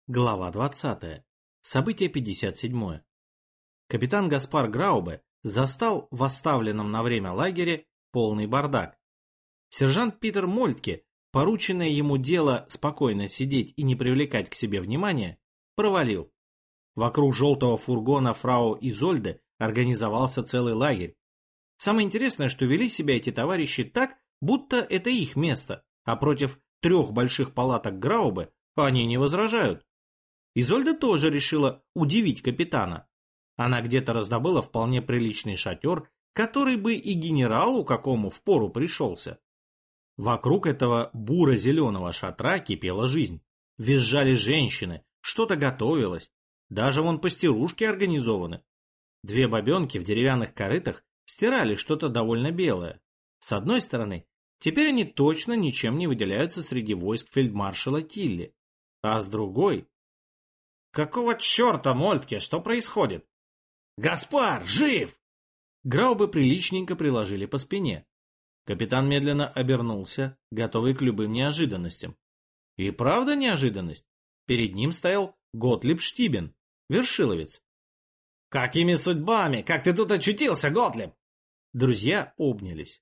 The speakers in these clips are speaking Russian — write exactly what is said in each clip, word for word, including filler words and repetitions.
Глава двадцатая. Событие пятьдесят седьмое. Капитан Гаспар Граубе застал в оставленном на время лагере полный бардак. Сержант Питер Мольтке, порученное ему дело спокойно сидеть и не привлекать к себе внимания, провалил. Вокруг желтого фургона фрау Изольды организовался целый лагерь. Самое интересное, что вели себя эти товарищи так, будто это их место, а против трех больших палаток Граубе они не возражают. Изольда тоже решила удивить капитана. Она где-то раздобыла вполне приличный шатер, который бы и генералу какому впору пришелся. Вокруг этого буро-зеленого шатра кипела жизнь. Визжали женщины, что-то готовилось. Даже вон пастерушки организованы. Две бабенки в деревянных корытах стирали что-то довольно белое. С одной стороны, теперь они точно ничем не выделяются среди войск фельдмаршала Тилли. А с другой... «Какого черта, Мольтке, что происходит?» «Гаспар, жив!» Граубе приличненько приложили по спине. Капитан медленно обернулся, готовый к любым неожиданностям. И правда неожиданность. Перед ним стоял Готлиб Штибен, вершиловец. «Какими судьбами? Как ты тут очутился, Готлиб?» Друзья обнялись.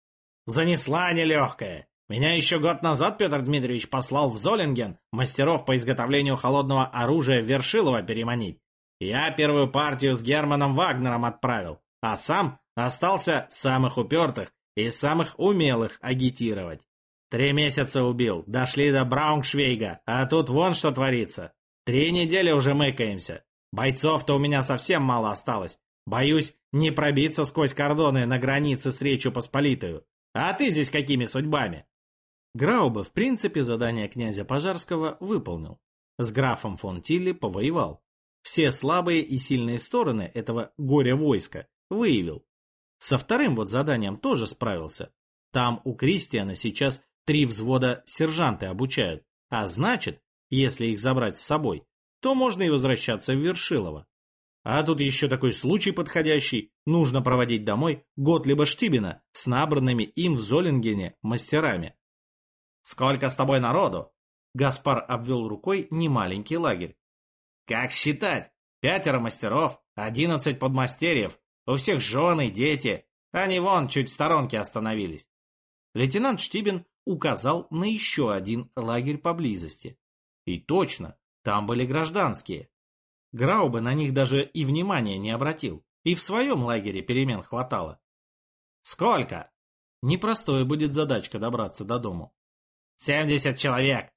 «Занесла нелегкая. Меня еще год назад Петр Дмитриевич послал в Золинген мастеров по изготовлению холодного оружия в Вершилово переманить. Я первую партию с Германом Вагнером отправил, а сам остался самых упертых и самых умелых агитировать. Три месяца убил, дошли до Брауншвейга, а тут вон что творится. Три недели уже мыкаемся. Бойцов-то у меня совсем мало осталось. Боюсь не пробиться сквозь кордоны на границе с Речью Посполитою. А ты здесь какими судьбами?» Граубе, в принципе, задание князя Пожарского выполнил. С графом фон Тилли повоевал. Все слабые и сильные стороны этого горя-войска выявил. Со вторым вот заданием тоже справился. Там у Кристиана сейчас три взвода сержанты обучают. А значит, если их забрать с собой, то можно и возвращаться в Вершилово. А тут еще такой случай подходящий. Нужно проводить домой Готлиба Штибена с набранными им в Золингене мастерами. «Сколько с тобой народу?» Гаспар обвел рукой немаленький лагерь. «Как считать? Пятеро мастеров, одиннадцать подмастерьев, у всех жены, дети. Они вон чуть в сторонке остановились». Лейтенант Штибен указал на еще один лагерь поблизости. И точно, там были гражданские. Граубе на них даже и внимания не обратил. И в своем лагере перемен хватало. «Сколько?» Непростая будет задачка добраться до дому. «Семьдесят человек».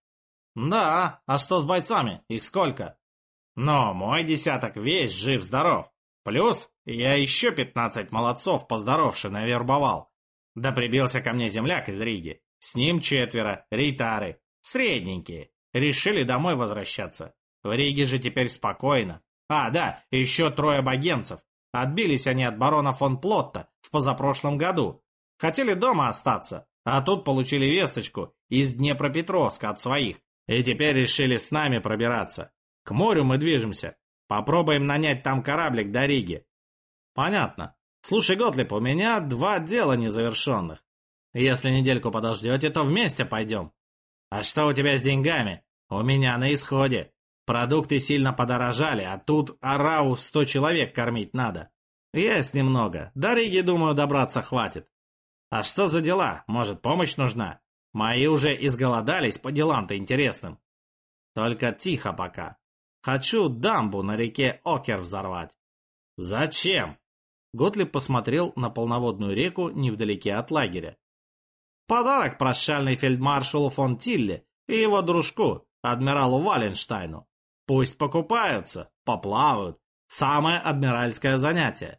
«Да, а что с бойцами? Их сколько?» «Но мой десяток весь жив-здоров. Плюс я еще пятнадцать молодцов поздоровше навербовал. Да прибился ко мне земляк из Риги. С ним четверо, рейтары, средненькие. Решили домой возвращаться. В Риге же теперь спокойно. А, да, еще трое богемцев. Отбились они от барона фон Плотта в позапрошлом году. Хотели дома остаться, а тут получили весточку из Днепропетровска от своих. И теперь решили с нами пробираться. К морю мы движемся. Попробуем нанять там кораблик до Риги». «Понятно. Слушай, Готлиб, у меня два дела незавершенных. Если недельку подождете, то вместе пойдем». «А что у тебя с деньгами?» «У меня на исходе. Продукты сильно подорожали, а тут ораву сто человек кормить надо. Есть немного. До Риги, думаю, добраться хватит. А что за дела? Может, помощь нужна? Мои уже изголодались по делам-то интересным. Только тихо пока. Хочу дамбу на реке Окер взорвать». «Зачем?» Готлиб посмотрел на полноводную реку невдалеке от лагеря. «Подарок прощальный фельдмаршалу фон Тилли и его дружку, адмиралу Валенштайну. Пусть покупаются, поплавают. Самое адмиральское занятие».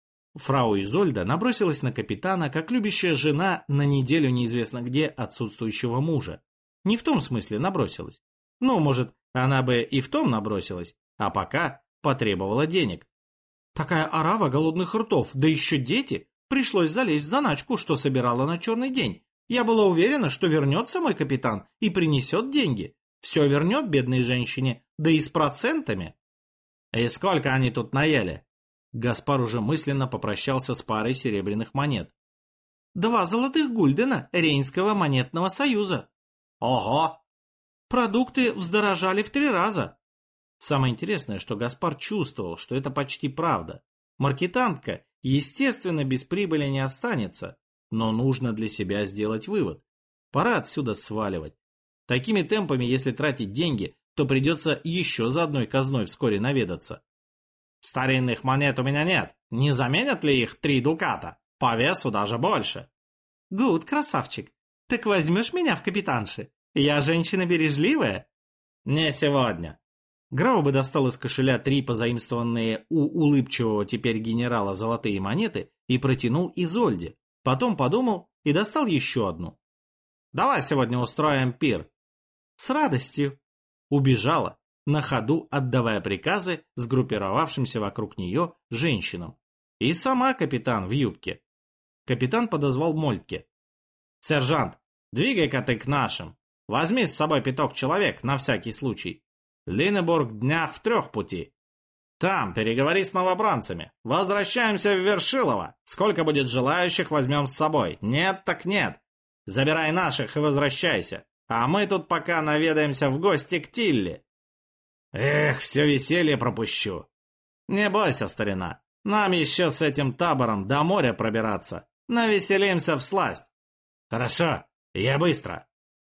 Фрау Изольда набросилась на капитана, как любящая жена на неделю неизвестно где отсутствующего мужа. Не в том смысле набросилась. Ну, может, она бы и в том набросилась, а пока потребовала денег. Такая орава голодных ртов, да еще дети. Пришлось залезть в заначку, что собирала на черный день. Я была уверена, что вернется мой капитан и принесет деньги. Все вернет бедной женщине, да и с процентами. И сколько они тут наели? Гаспар уже мысленно попрощался с парой серебряных монет. Два золотых гульдена Рейнского монетного союза. Ого! продукты вздорожали в три раза. Самое интересное, что Гаспар чувствовал, что это почти правда. Маркетантка, естественно, без прибыли не останется, но нужно для себя сделать вывод. Пора отсюда сваливать. Такими темпами, если тратить деньги, то придется еще за одной казной вскоре наведаться. Старинных монет у меня нет. Не заменят ли их три дуката? По весу даже больше. Гуд, красавчик. Так возьмешь меня в капитанши? Я женщина бережливая. Не сегодня. Граубе достал из кошеля три позаимствованные у улыбчивого теперь генерала золотые монеты и протянул Изольде. Потом подумал и достал еще одну. Давай сегодня устроим пир. С радостью. Убежала, на ходу отдавая приказы сгруппировавшимся вокруг нее женщинам. И сама капитан в юбке. Капитан подозвал Мольтке. «Сержант, двигай-ка ты к нашим. Возьми с собой пяток человек на всякий случай. Линебург днях в трех пути. Там переговори с новобранцами. Возвращаемся в Вершилово. Сколько будет желающих, возьмем с собой. Нет так нет. Забирай наших и возвращайся. А мы тут пока наведаемся в гости к Тилли». «Эх, все веселье пропущу». «Не бойся, старина. Нам еще с этим табором до моря пробираться. Навеселимся всласть». «Хорошо, я быстро».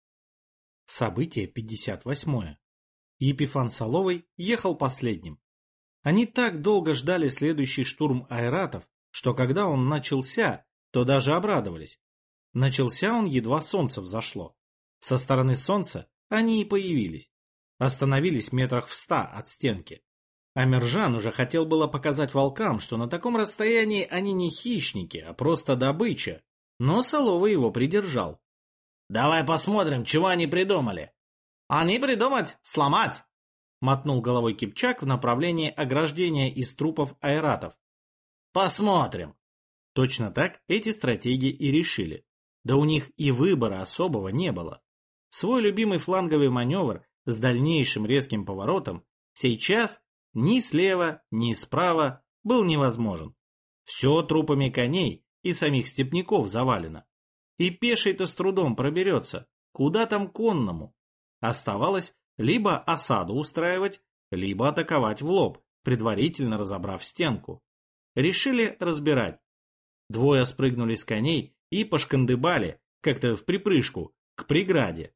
Событие пятьдесят восьмое. Епифан Соловый ехал последним. Они так долго ждали следующий штурм айратов, что когда он начался, то даже обрадовались. Начался он едва солнце взошло. Со стороны солнца они и появились. Остановились метрах в ста от стенки. Амиржан уже хотел было показать волкам, что на таком расстоянии они не хищники, а просто добыча, но Соловый его придержал. «Давай посмотрим, чего они придумали». «Они придумать сломать», — мотнул головой Кипчак в направлении ограждения из трупов айратов. «Посмотрим». Точно так эти стратеги и решили. Да у них и выбора особого не было. Свой любимый фланговый маневр с дальнейшим резким поворотом сейчас ни слева, ни справа был невозможен. Все трупами коней и самих степняков завалено. И пеший-то с трудом проберется, куда там конному. Оставалось либо осаду устраивать, либо атаковать в лоб, предварительно разобрав стенку. Решили разбирать. Двое спрыгнули с коней и пошкандыбали, как-то в припрыжку, к преграде.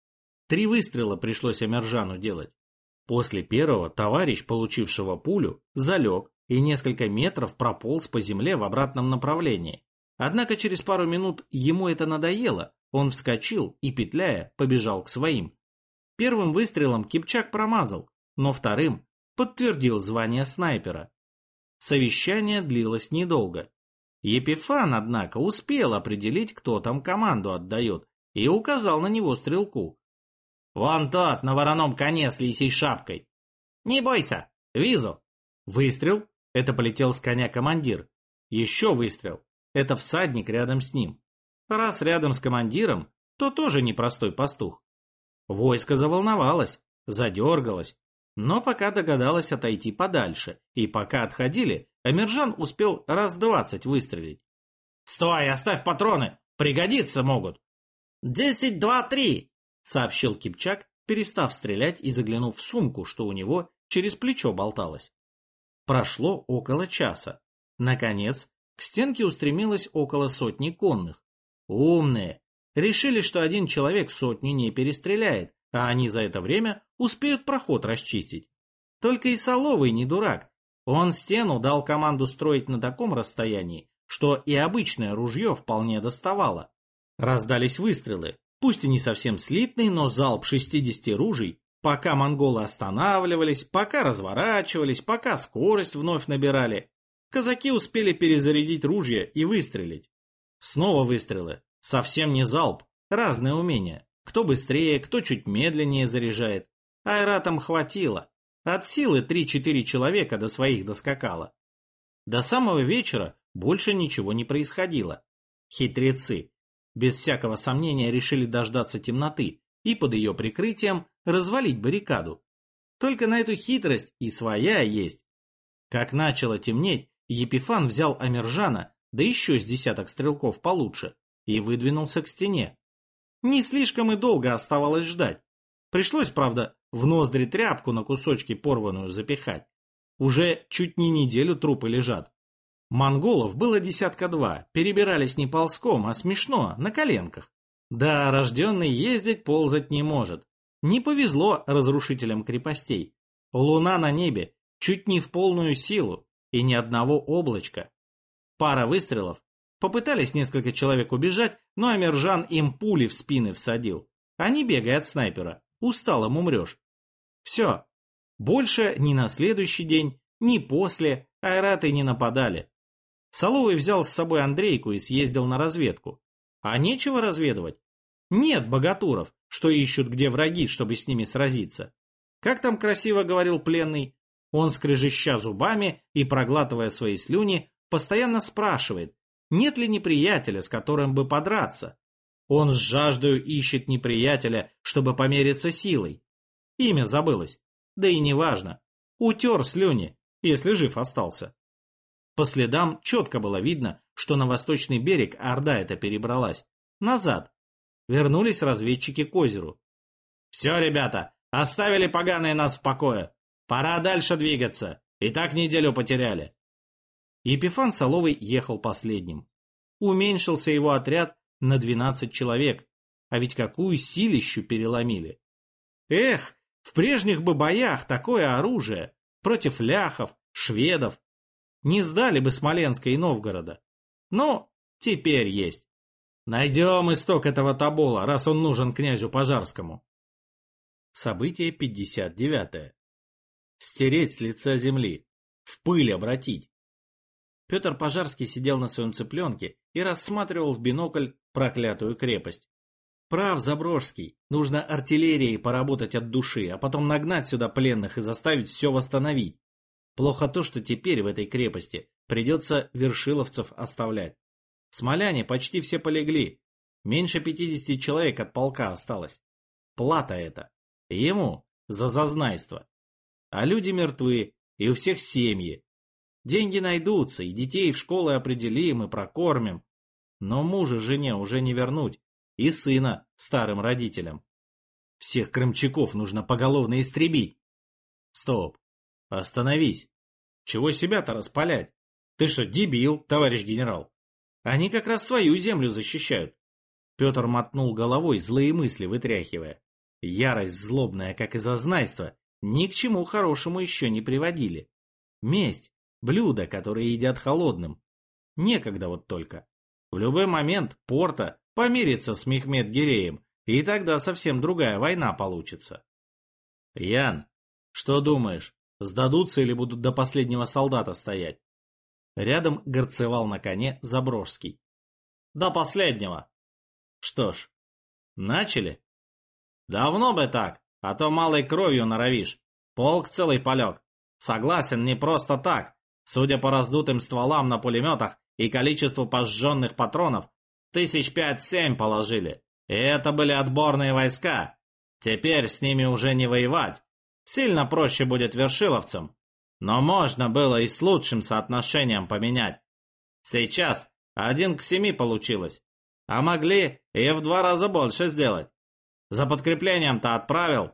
Три выстрела пришлось Амиржану делать. После первого товарищ, получившего пулю, залег и несколько метров прополз по земле в обратном направлении. Однако через пару минут ему это надоело, он вскочил и, петляя, побежал к своим. Первым выстрелом Кипчак промазал, но вторым подтвердил звание снайпера. Совещание длилось недолго. Епифан, однако, успел определить, кто там команду отдает, и указал на него стрелку. «Вон тот, на вороном коне с лисьей шапкой». «Не бойся, визу». Выстрел — это полетел с коня командир. Еще выстрел — это всадник рядом с ним. Раз рядом с командиром, то тоже непростой пастух. Войско заволновалось, задергалось, но пока догадалось отойти подальше, и пока отходили, Амиржан успел раз двадцать выстрелить. «Стой, оставь патроны, пригодиться могут». «Десять, два, три», — сообщил Кипчак, перестав стрелять и заглянув в сумку, что у него через плечо болталось. Прошло около часа. Наконец, к стенке устремилось около сотни конных. Умные. Решили, что один человек сотню не перестреляет, а они за это время успеют проход расчистить. Только и Соловый не дурак. Он стену дал команду строить на таком расстоянии, что и обычное ружье вполне доставало. Раздались выстрелы, пусть и не совсем слитный, но залп шестидесяти ружей, пока монголы останавливались, пока разворачивались, пока скорость вновь набирали. Казаки успели перезарядить ружья и выстрелить. Снова выстрелы, совсем не залп, разные умения. Кто быстрее, кто чуть медленнее заряжает. Айратам хватило. От силы три-четыре человека до своих доскакало. До самого вечера больше ничего не происходило. Хитрецы без всякого сомнения решили дождаться темноты и под ее прикрытием развалить баррикаду. Только на эту хитрость и своя есть. Как начало темнеть, Епифан взял Амиржана, да еще с десяток стрелков получше, и выдвинулся к стене. Не слишком и долго оставалось ждать. Пришлось, правда, в ноздри тряпку на кусочки порванную запихать. Уже чуть не неделю трупы лежат. Монголов было десятка два, перебирались не ползком, а смешно, на коленках. Да, рожденный ездить, ползать не может. Не повезло разрушителям крепостей. Луна на небе чуть не в полную силу, и ни одного облачка. Пара выстрелов. Попытались несколько человек убежать, но Амиржан им пули в спины всадил. А не бегай от снайпера, усталым умрешь. Все. Больше ни на следующий день, ни после айраты не нападали. Соловый взял с собой Андрейку и съездил на разведку. А нечего разведывать. Нет богатуров, что ищут где враги, чтобы с ними сразиться. Как там красиво говорил пленный, он, скрежеща зубами и проглатывая свои слюни, постоянно спрашивает, нет ли неприятеля, с которым бы подраться. Он с жаждою ищет неприятеля, чтобы помериться силой. Имя забылось, да и неважно. Утер слюни, если жив остался. По следам четко было видно, что на восточный берег орда эта перебралась. Назад. Вернулись разведчики к озеру. «Все, ребята, оставили поганые нас в покое. Пора дальше двигаться. И так неделю потеряли». Епифан Соловый ехал последним. Уменьшился его отряд на двенадцать человек. А ведь какую силищу переломили. Эх, в прежних бы боях такое оружие. Против ляхов, шведов. Не сдали бы Смоленска и Новгорода. Но теперь есть. Найдем исток этого Тобола, раз он нужен князю Пожарскому. Событие пятьдесят девятое. Стереть с лица земли. В пыль обратить. Петр Пожарский сидел на своем цыпленке и рассматривал в бинокль проклятую крепость. Прав Заброжский, нужно артиллерией поработать от души, а потом нагнать сюда пленных и заставить все восстановить. Плохо то, что теперь в этой крепости придется вершиловцев оставлять. Смоляне почти все полегли, меньше пятидесяти человек от полка осталось. Плата это. Ему за зазнайство. А люди мертвы, и у всех семьи. Деньги найдутся, и детей в школы определим и прокормим. Но мужа жене уже не вернуть, и сына старым родителям. Всех крымчаков нужно поголовно истребить. Стоп, остановись. Чего себя-то распалять? Ты что, дебил, товарищ генерал? Они как раз свою землю защищают. Петр мотнул головой, злые мысли вытряхивая. Ярость злобная, как и зазнайство, ни к чему хорошему еще не приводили. Месть. Блюда, которые едят холодным. Некогда вот только. В любой момент Порта помирится с Мехмед-Гиреем, и тогда совсем другая война получится. Ян, что думаешь, сдадутся или будут до последнего солдата стоять? Рядом горцевал на коне Заброжский. До последнего. Что ж, начали? Давно бы так, а то малой кровью норовишь. Полк целый полег. Согласен, не просто так. Судя по раздутым стволам на пулеметах и количеству пожженных патронов, тысяч пять-семь положили. И это были отборные войска. Теперь с ними уже не воевать. Сильно проще будет вершиловцам. Но можно было и с лучшим соотношением поменять. Сейчас один к семи получилось. А могли и в два раза больше сделать. За подкреплением-то отправил?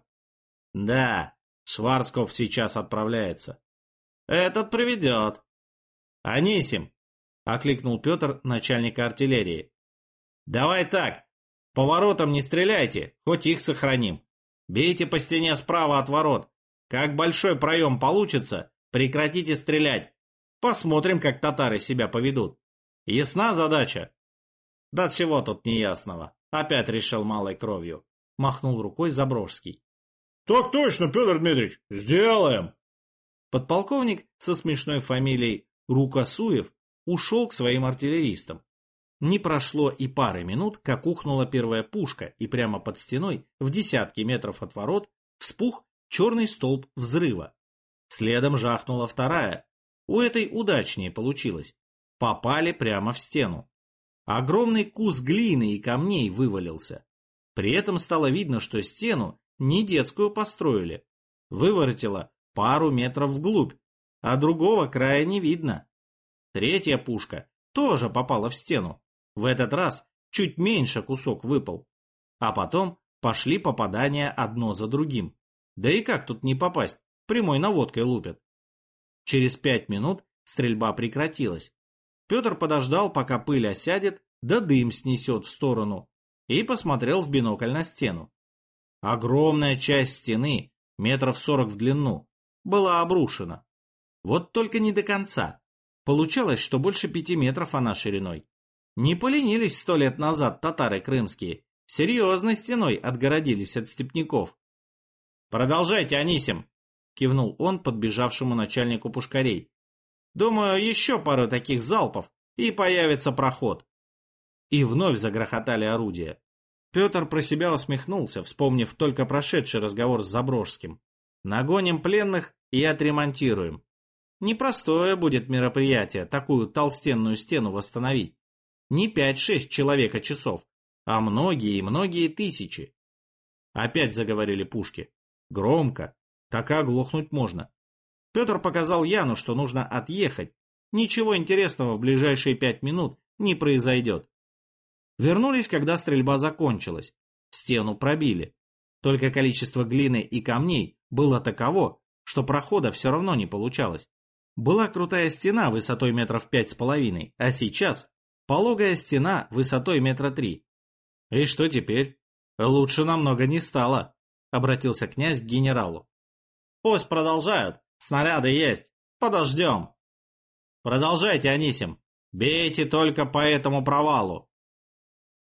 Да, Шварцков сейчас отправляется. Этот приведет. Анисим, окликнул Петр начальника артиллерии. Давай так, по воротам не стреляйте, хоть их сохраним. Бейте по стене справа от ворот. Как большой проем получится, прекратите стрелять. Посмотрим, как татары себя поведут. Ясна задача? Да чего тут неясного? Опять решил малой кровью. Махнул рукой Заброжский. Так точно, Петр Дмитриевич, сделаем. Подполковник со смешной фамилией Рукосуев ушел к своим артиллеристам. Не прошло и пары минут, как ухнула первая пушка, и прямо под стеной, в десятки метров от ворот, вспух черный столб взрыва. Следом жахнула вторая. У этой удачнее получилось. Попали прямо в стену. Огромный кус глины и камней вывалился. При этом стало видно, что стену не детскую построили. Выворотило пару метров вглубь, а другого края не видно. Третья пушка тоже попала в стену. В этот раз чуть меньше кусок выпал. А потом пошли попадания одно за другим. Да и как тут не попасть? Прямой наводкой лупят. Через пять минут стрельба прекратилась. Петр подождал, пока пыль осядет, да дым снесет в сторону, и посмотрел в бинокль на стену. Огромная часть стены, метров сорок в длину, была обрушена. Вот только не до конца. Получалось, что больше пяти метров она шириной. Не поленились сто лет назад татары крымские, серьезной стеной отгородились от степняков. «Продолжайте, Анисим!» — кивнул он подбежавшему начальнику пушкарей. «Думаю, еще пару таких залпов, и появится проход». И вновь загрохотали орудия. Петр про себя усмехнулся, вспомнив только прошедший разговор с Заброжским. «Нагоним пленных и отремонтируем». Непростое будет мероприятие, такую толстенную стену восстановить. Не пять-шесть человека часов, а многие и многие тысячи. Опять заговорили пушки. Громко, так и оглохнуть можно. Петр показал Яну, что нужно отъехать. Ничего интересного в ближайшие пять минут не произойдет. Вернулись, когда стрельба закончилась. Стену пробили. Только количество глины и камней было таково, что прохода все равно не получалось. Была крутая стена высотой метров пять с половиной, а сейчас пологая стена высотой метра три. И что теперь? Лучше намного не стало, обратился князь к генералу. Пусть продолжают, снаряды есть, подождем. Продолжайте, Анисим, бейте только по этому провалу.